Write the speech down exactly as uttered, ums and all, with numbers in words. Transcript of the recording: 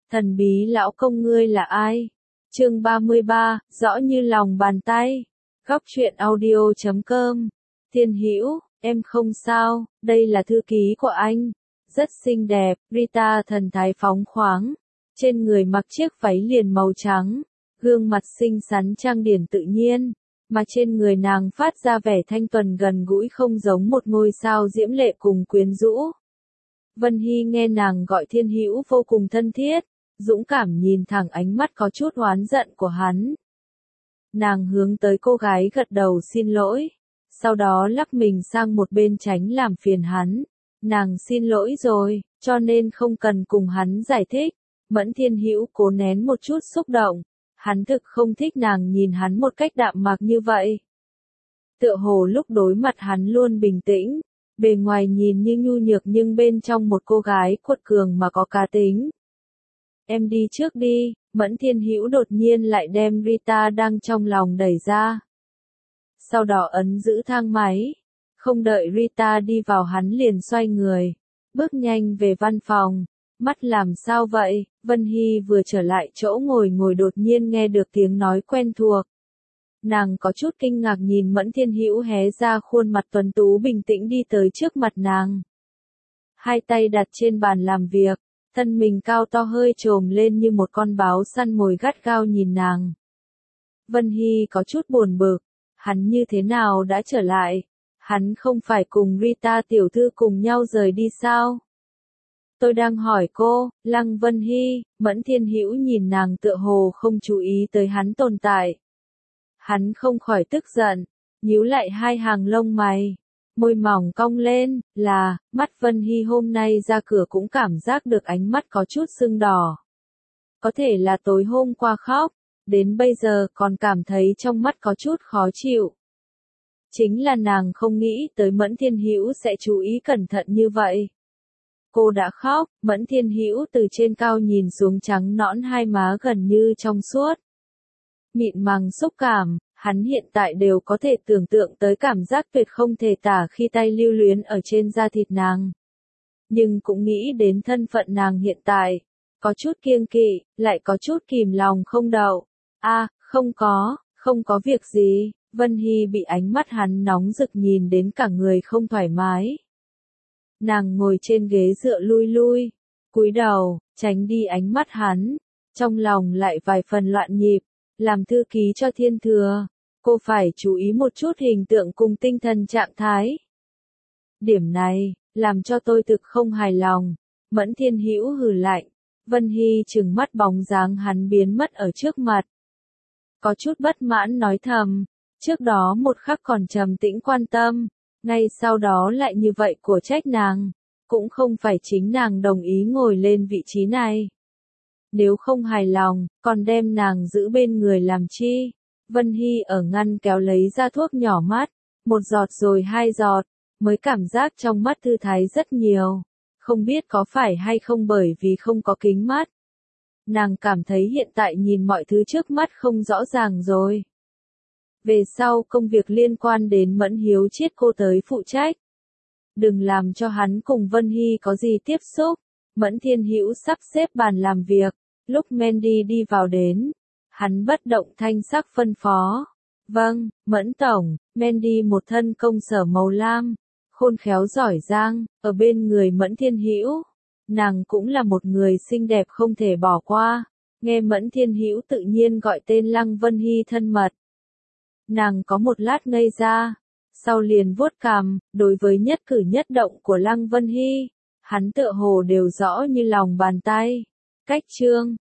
Thần bí lão công ngươi là ai? Chương ba mươi ba, rõ như lòng bàn tay. Góc truyện audio chấm com. Thiên Hữu, em không sao, đây là thư ký của anh. Rất xinh đẹp, Rita thần thái phóng khoáng. Trên người mặc chiếc váy liền màu trắng, gương mặt xinh xắn trang điểm tự nhiên, mà trên người nàng phát ra vẻ thanh tuần gần gũi không giống một ngôi sao diễm lệ cùng quyến rũ. Vân Hy nghe nàng gọi Thiên Hữu vô cùng thân thiết, dũng cảm nhìn thẳng ánh mắt có chút oán giận của hắn. Nàng hướng tới cô gái gật đầu xin lỗi, sau đó lắc mình sang một bên tránh làm phiền hắn. Nàng xin lỗi rồi, cho nên không cần cùng hắn giải thích. Mẫn Thiên Hữu cố nén một chút xúc động, hắn thực không thích nàng nhìn hắn một cách đạm mạc như vậy. Tựa hồ lúc đối mặt hắn luôn bình tĩnh, bề ngoài nhìn như nhu nhược nhưng bên trong một cô gái quật cường mà có cá tính. Em đi trước đi, Mẫn Thiên Hữu đột nhiên lại đem Rita đang trong lòng đẩy ra. Sau đó ấn giữ thang máy, không đợi Rita đi vào hắn liền xoay người, bước nhanh về văn phòng. Mắt làm sao vậy? Vân Hy vừa trở lại chỗ ngồi ngồi đột nhiên nghe được tiếng nói quen thuộc. Nàng có chút kinh ngạc nhìn Mẫn Thiên Hữu hé ra khuôn mặt tuấn tú bình tĩnh đi tới trước mặt nàng. Hai tay đặt trên bàn làm việc, thân mình cao to hơi trồm lên như một con báo săn mồi gắt gao nhìn nàng. Vân Hy có chút buồn bực, hắn như thế nào đã trở lại? Hắn không phải cùng Rita tiểu thư cùng nhau rời đi sao? Tôi đang hỏi cô, Lăng Vân Hy. Mẫn Thiên Hữu nhìn nàng tựa hồ không chú ý tới hắn tồn tại. Hắn không khỏi tức giận, nhíu lại hai hàng lông mày, môi mỏng cong lên, là, mắt Vân Hy hôm nay ra cửa cũng cảm giác được ánh mắt có chút sưng đỏ. Có thể là tối hôm qua khóc, đến bây giờ còn cảm thấy trong mắt có chút khó chịu. Chính là nàng không nghĩ tới Mẫn Thiên Hữu sẽ chú ý cẩn thận như vậy. Cô đã khóc, Mẫn Thiên Hữu từ trên cao nhìn xuống trắng nõn hai má gần như trong suốt. Mịn màng xúc cảm, hắn hiện tại đều có thể tưởng tượng tới cảm giác tuyệt không thể tả khi tay lưu luyến ở trên da thịt nàng. Nhưng cũng nghĩ đến thân phận nàng hiện tại, có chút kiêng kỵ, lại có chút kìm lòng không đậu. A, không có, không có việc gì. Vân Hy bị ánh mắt hắn nóng rực nhìn đến cả người không thoải mái. Nàng ngồi trên ghế dựa lui lui, cúi đầu, tránh đi ánh mắt hắn, trong lòng lại vài phần loạn nhịp, làm thư ký cho Thiên Thừa, cô phải chú ý một chút hình tượng cùng tinh thần trạng thái. Điểm này, làm cho tôi thực không hài lòng. Mẫn Thiên Hữu hừ lạnh, Vân Hy trừng mắt bóng dáng hắn biến mất ở trước mặt. Có chút bất mãn nói thầm, trước đó một khắc còn trầm tĩnh quan tâm. Ngay sau đó lại như vậy của trách nàng, cũng không phải chính nàng đồng ý ngồi lên vị trí này. Nếu không hài lòng, còn đem nàng giữ bên người làm chi? Vân Hy ở ngăn kéo lấy ra thuốc nhỏ mắt, một giọt rồi hai giọt, mới cảm giác trong mắt thư thái rất nhiều. Không biết có phải hay không bởi vì không có kính mắt. Nàng cảm thấy hiện tại nhìn mọi thứ trước mắt không rõ ràng rồi. Về sau công việc liên quan đến Mẫn Hiếu Chiết cô tới phụ trách. Đừng làm cho hắn cùng Vân Hy có gì tiếp xúc. Mẫn Thiên Hữu sắp xếp bàn làm việc, lúc Mandy đi vào đến, hắn bất động thanh sắc phân phó. Vâng, Mẫn Tổng. Mandy một thân công sở màu lam, khôn khéo giỏi giang, ở bên người Mẫn Thiên Hữu. Nàng cũng là một người xinh đẹp không thể bỏ qua. Nghe Mẫn Thiên Hữu tự nhiên gọi tên Lăng Vân Hy thân mật. Nàng có một lát ngây ra, sau liền vuốt cằm, đối với nhất cử nhất động của Lăng Vân Hy, hắn tựa hồ đều rõ như lòng bàn tay. Cách chương,